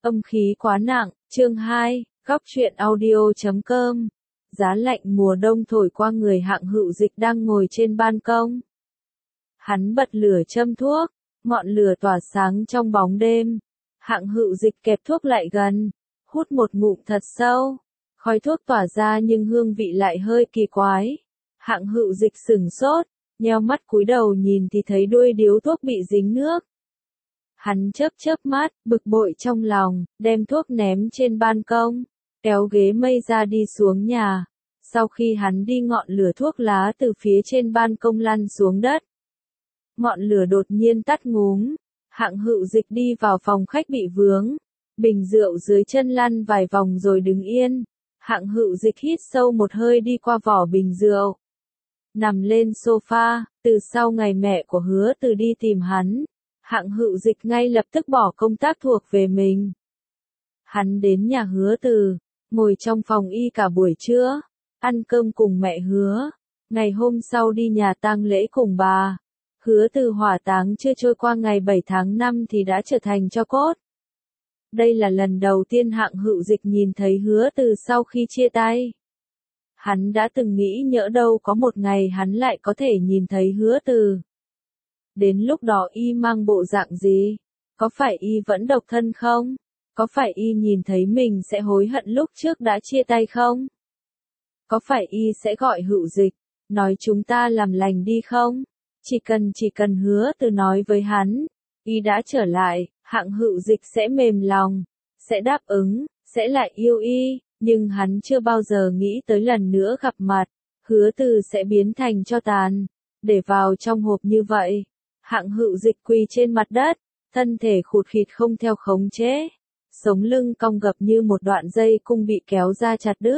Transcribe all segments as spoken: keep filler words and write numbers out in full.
Âm khí quá nặng, chương hai, góc truyện audio chấm com. Giá lạnh mùa đông thổi qua người Hạng Hữu Dịch đang ngồi trên ban công. Hắn bật lửa châm thuốc, ngọn lửa tỏa sáng trong bóng đêm. Hạng Hữu Dịch kẹp thuốc lại gần, hút một ngụm thật sâu. Khói thuốc tỏa ra nhưng hương vị lại hơi kỳ quái. Hạng Hữu Dịch sửng sốt, nheo mắt cúi đầu nhìn thì thấy đuôi điếu thuốc bị dính nước. Hắn chớp chớp mắt, bực bội trong lòng, đem thuốc ném trên ban công, kéo ghế mây ra đi xuống nhà. Sau khi hắn đi ngọn lửa thuốc lá từ phía trên ban công lăn xuống đất. Ngọn lửa đột nhiên tắt ngúm, Hạng Hữu Dịch đi vào phòng khách bị vướng. Bình rượu dưới chân lăn vài vòng rồi đứng yên. Hạng Hữu Dịch hít sâu một hơi đi qua vỏ bình rượu. Nằm lên sofa, từ sau ngày mẹ của Hứa Từ đi tìm hắn. Hạng Hữu Dịch ngay lập tức bỏ công tác thuộc về mình. Hắn đến nhà Hứa Từ, ngồi trong phòng y cả buổi trưa, ăn cơm cùng mẹ Hứa. Ngày hôm sau đi nhà tang lễ cùng bà. Hứa Từ hỏa táng chưa trôi qua ngày bảy tháng năm thì đã trở thành tro cốt. Đây là lần đầu tiên Hạng Hữu Dịch nhìn thấy Hứa Từ sau khi chia tay. Hắn đã từng nghĩ nhỡ đâu có một ngày hắn lại có thể nhìn thấy Hứa Từ. Đến lúc đó y mang bộ dạng gì? Có phải y vẫn độc thân không? Có phải y nhìn thấy mình sẽ hối hận lúc trước đã chia tay không? Có phải y sẽ gọi Hữu Dịch, nói chúng ta làm lành đi không? Chỉ cần chỉ cần Hứa Từ nói với hắn, y đã trở lại, Hạng Hữu Dịch sẽ mềm lòng, sẽ đáp ứng, sẽ lại yêu y, nhưng hắn chưa bao giờ nghĩ tới lần nữa gặp mặt, Hứa Từ sẽ biến thành tro tàn, để vào trong hộp như vậy. Hạng Hữu Dịch quỳ trên mặt đất, thân thể khụt khịt không theo khống chế, sống lưng cong gập như một đoạn dây cung bị kéo ra chặt đứt.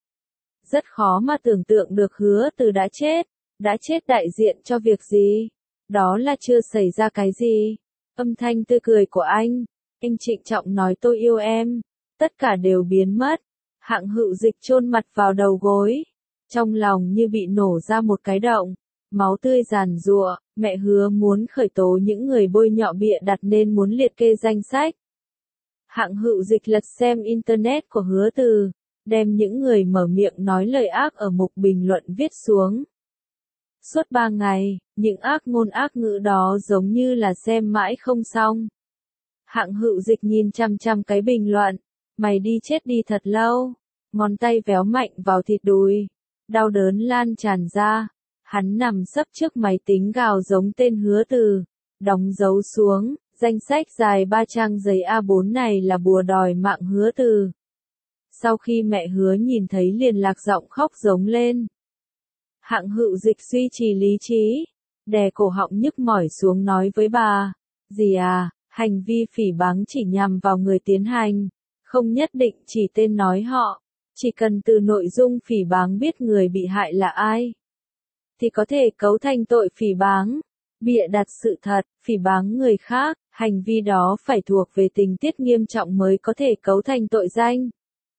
Rất khó mà tưởng tượng được Hứa Từ đã chết, đã chết đại diện cho việc gì? Đó là chưa xảy ra cái gì? Âm thanh tươi cười của anh, anh trịnh trọng nói tôi yêu em, tất cả đều biến mất. Hạng Hữu Dịch chôn mặt vào đầu gối, trong lòng như bị nổ ra một cái động. Máu tươi giàn giụa, mẹ Hứa muốn khởi tố những người bôi nhọ bịa đặt nên muốn liệt kê danh sách. Hạng Hữu Dịch lật xem internet của Hứa Từ, đem những người mở miệng nói lời ác ở mục bình luận viết xuống. Suốt ba ngày, những ác ngôn ác ngữ đó giống như là xem mãi không xong. Hạng Hữu Dịch nhìn chăm chăm cái bình luận, mày đi chết đi thật lâu, ngón tay véo mạnh vào thịt đùi, đau đớn lan tràn ra. Hắn nằm sấp trước máy tính gào giống tên Hứa Từ, đóng dấu xuống, danh sách dài ba trang giấy A bốn này là bùa đòi mạng Hứa Từ. Sau khi mẹ Hứa nhìn thấy liền lạc giọng khóc giống lên. Hạng Hữu Dịch duy trì lý trí, đè cổ họng nhức mỏi xuống nói với bà, dì à, hành vi phỉ báng chỉ nhằm vào người tiến hành, không nhất định chỉ tên nói họ, chỉ cần từ nội dung phỉ báng biết người bị hại là ai thì có thể cấu thành tội phỉ báng, bịa đặt sự thật, phỉ báng người khác, hành vi đó phải thuộc về tình tiết nghiêm trọng mới có thể cấu thành tội danh.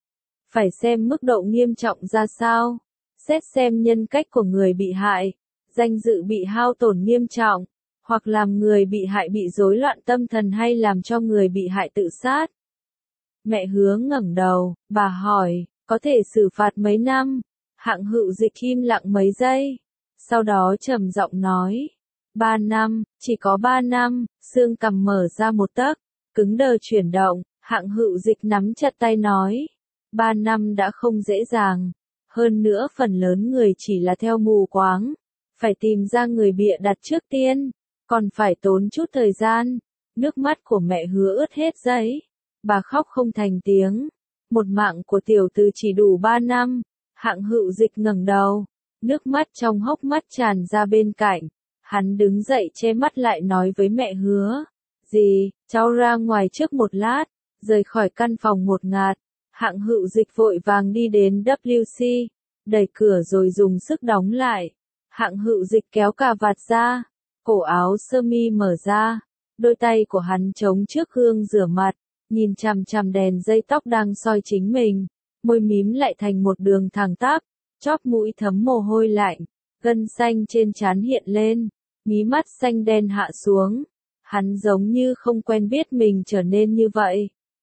Phải xem mức độ nghiêm trọng ra sao, xét xem nhân cách của người bị hại, danh dự bị hao tổn nghiêm trọng, hoặc làm người bị hại bị rối loạn tâm thần hay làm cho người bị hại tự sát. Mẹ Hứa ngẩng đầu, bà hỏi, có thể xử phạt mấy năm? Hạng Hữu Dịch im lặng mấy giây. Sau đó trầm giọng nói, ba năm, chỉ có ba năm, xương cằm mở ra một tấc, cứng đờ chuyển động, Hạng Hữu Dịch nắm chặt tay nói, ba năm đã không dễ dàng, hơn nữa phần lớn người chỉ là theo mù quáng, phải tìm ra người bịa đặt trước tiên, còn phải tốn chút thời gian. Nước mắt của mẹ Hứa ướt hết giấy, bà khóc không thành tiếng, một mạng của tiểu tử chỉ đủ ba năm. Hạng Hữu Dịch ngẩng đầu. Nước mắt trong hốc mắt tràn ra bên cạnh, hắn đứng dậy che mắt lại nói với mẹ Hứa, dì, cháu ra ngoài trước một lát, rời khỏi căn phòng ngột ngạt. Hạng Hữu Dịch vội vàng đi đến vê kép xê, đẩy cửa rồi dùng sức đóng lại. Hạng Hữu Dịch kéo cà vạt ra, cổ áo sơ mi mở ra, đôi tay của hắn chống trước gương rửa mặt, nhìn chằm chằm đèn dây tóc đang soi chính mình, môi mím lại thành một đường thẳng tắp. Chóp mũi thấm mồ hôi lạnh, gân xanh trên trán hiện lên, mí mắt xanh đen hạ xuống. Hắn giống như không quen biết mình trở nên như vậy,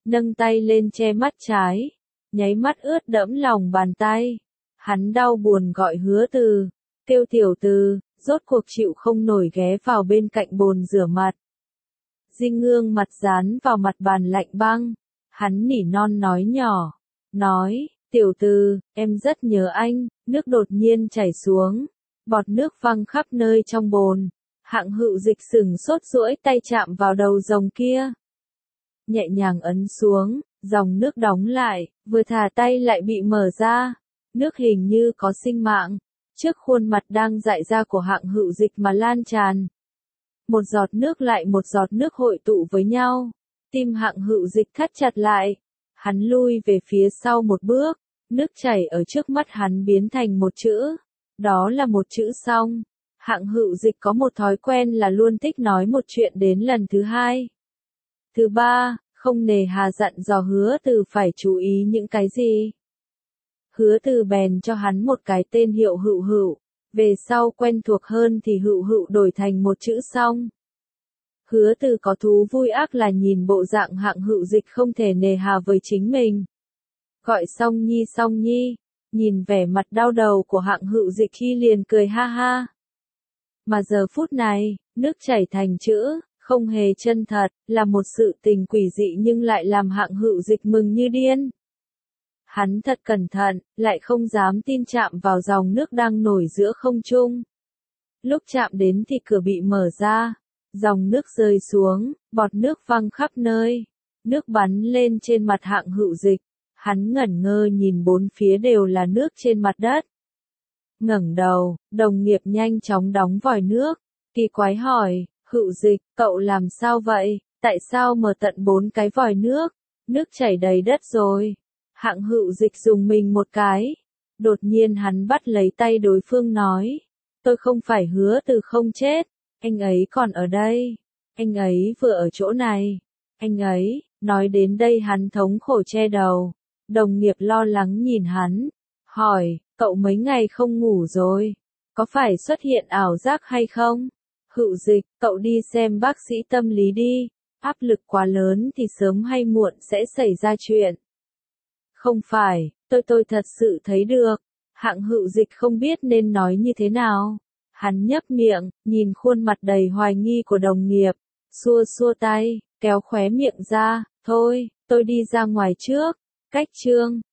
nâng tay lên che mắt trái, nháy mắt ướt đẫm lòng bàn tay. Hắn đau buồn gọi Hứa Từ, kêu Tiểu Từ, rốt cuộc chịu không nổi ghé vào bên cạnh bồn rửa mặt. Dinh Ngương mặt dán vào mặt bàn lạnh băng, hắn nỉ non nói nhỏ, nói, Tiểu Từ, em rất nhớ anh, nước đột nhiên chảy xuống, bọt nước văng khắp nơi trong bồn. Hạng Hữu Dịch sừng sốt duỗi tay chạm vào đầu rồng kia. Nhẹ nhàng ấn xuống, dòng nước đóng lại, vừa thả tay lại bị mở ra. Nước hình như có sinh mạng, trước khuôn mặt đang dại ra của Hạng Hữu Dịch mà lan tràn. Một giọt nước lại một giọt nước hội tụ với nhau. Tim Hạng Hữu Dịch thắt chặt lại. Hắn lui về phía sau một bước, nước chảy ở trước mắt hắn biến thành một chữ. Đó là một chữ xong. Hạng Hữu Dịch có một thói quen là luôn thích nói một chuyện đến lần thứ hai. Thứ ba, không nề hà dặn dò Hứa Từ phải chú ý những cái gì. Hứa Từ bèn cho hắn một cái tên hiệu Hữu Hữu, về sau quen thuộc hơn thì Hữu Hữu đổi thành một chữ xong. Hứa Từ có thú vui ác là nhìn bộ dạng Hạng Hữu Dịch không thể nề hà với chính mình. Gọi Song Nhi Song Nhi, nhìn vẻ mặt đau đầu của Hạng Hữu Dịch khi liền cười ha ha. Mà giờ phút này, nước chảy thành chữ, không hề chân thật, là một sự tình quỷ dị nhưng lại làm Hạng Hữu Dịch mừng như điên. Hắn thật cẩn thận, lại không dám tin chạm vào dòng nước đang nổi giữa không trung. Lúc chạm đến thì cửa bị mở ra, dòng nước rơi xuống, bọt nước văng khắp nơi, nước bắn lên trên mặt Hạng Hữu Dịch. Hắn ngẩn ngơ nhìn bốn phía đều là nước trên mặt đất. Ngẩng đầu, đồng nghiệp nhanh chóng đóng vòi nước, kỳ quái hỏi, Hữu Dịch, cậu làm sao vậy, tại sao mở tận bốn cái vòi nước, nước chảy đầy đất rồi. Hạng Hữu Dịch dùng mình một cái, đột nhiên hắn bắt lấy tay đối phương nói, tôi không phải Hứa Từ không chết, anh ấy còn ở đây, anh ấy vừa ở chỗ này, anh ấy, nói đến đây hắn thống khổ che đầu, đồng nghiệp lo lắng nhìn hắn, hỏi, cậu mấy ngày không ngủ rồi, có phải xuất hiện ảo giác hay không? Hữu Dịch, cậu đi xem bác sĩ tâm lý đi, áp lực quá lớn thì sớm hay muộn sẽ xảy ra chuyện. Không phải, tôi tôi thật sự thấy được. Hạng Hữu Dịch không biết nên nói như thế nào. Hắn nhấp miệng, nhìn khuôn mặt đầy hoài nghi của đồng nghiệp, xua xua tay, kéo khóe miệng ra, thôi, tôi đi ra ngoài trước. Cách chương